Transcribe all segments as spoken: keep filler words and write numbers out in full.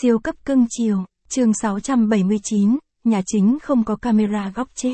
Siêu cấp cưng chiều, chương sáu trăm bảy mươi chín, nhà chính không có camera góc chết.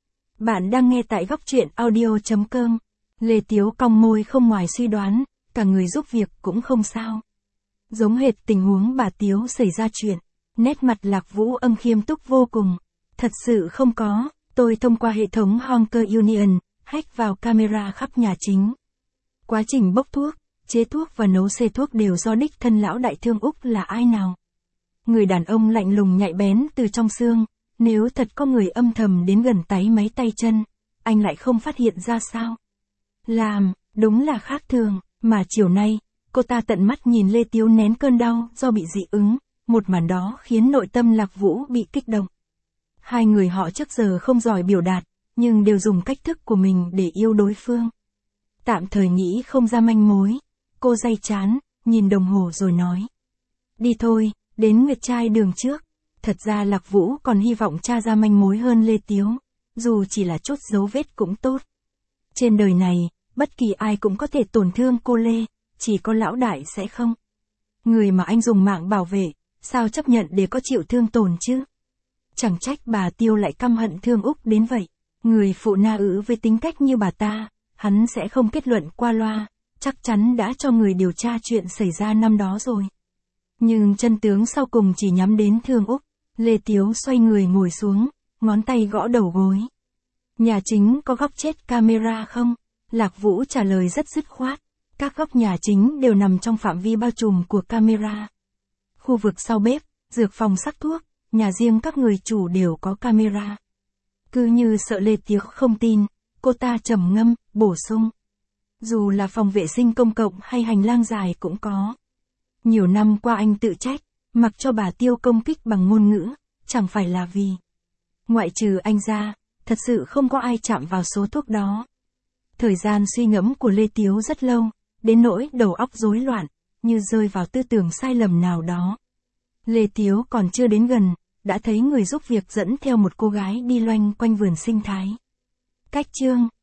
Bạn đang nghe tại góc truyện audio chấm com. Lê Tiếu cong môi không ngoài suy đoán, cả người giúp việc cũng không sao. Giống hệt tình huống bà Tiếu xảy ra chuyện, nét mặt Lạc Vũ Âm khiêm túc vô cùng. Thật sự không có, tôi thông qua hệ thống Honker Union, hack vào camera khắp nhà chính. Quá trình bốc thuốc, chế thuốc và nấu xê thuốc đều do đích thân lão đại thương Úc là ai nào. Người đàn ông lạnh lùng nhạy bén từ trong xương, nếu thật có người âm thầm đến gần táy máy tay chân, anh lại không phát hiện ra sao. Làm, đúng là khác thường, mà chiều nay, cô ta tận mắt nhìn Lê Tiếu nén cơn đau do bị dị ứng, một màn đó khiến nội tâm Lạc Vũ bị kích động. Hai người họ trước giờ không giỏi biểu đạt, nhưng đều dùng cách thức của mình để yêu đối phương. Tạm thời nghĩ không ra manh mối, cô day chán, nhìn đồng hồ rồi nói. Đi thôi, đến Nguyệt Trai đường trước. Thật ra Lạc Vũ còn hy vọng tra ra manh mối hơn Lê Tiếu, dù chỉ là chốt dấu vết cũng tốt. Trên đời này, bất kỳ ai cũng có thể tổn thương cô Lê, chỉ có lão đại sẽ không. Người mà anh dùng mạng bảo vệ, sao chấp nhận để có chịu thương tổn chứ? Chẳng trách bà Tiêu lại căm hận thương Úc đến vậy. Người phụ na ứ với tính cách như bà ta, hắn sẽ không kết luận qua loa, chắc chắn đã cho người điều tra chuyện xảy ra năm đó rồi. Nhưng chân tướng sau cùng chỉ nhắm đến thương Úc. Lê Tiếu xoay người ngồi xuống, ngón tay gõ đầu gối. Nhà chính có góc chết camera không? Lạc Vũ trả lời rất dứt khoát. Các góc nhà chính đều nằm trong phạm vi bao trùm của camera. Khu vực sau bếp, dược phòng sắc thuốc, nhà riêng các người chủ đều có camera. Cứ như sợ Lê Tiếu không tin, cô ta trầm ngâm, bổ sung. Dù là phòng vệ sinh công cộng hay hành lang dài cũng có. Nhiều năm qua anh tự trách, mặc cho bà Tiêu công kích bằng ngôn ngữ, chẳng phải là vì. Ngoại trừ anh ra, thật sự không có ai chạm vào số thuốc đó. Thời gian suy ngẫm của Lê Tiếu rất lâu, đến nỗi đầu óc rối loạn, như rơi vào tư tưởng sai lầm nào đó. Lê Tiếu còn chưa đến gần, đã thấy người giúp việc dẫn theo một cô gái đi loanh quanh vườn sinh thái. Cách chương,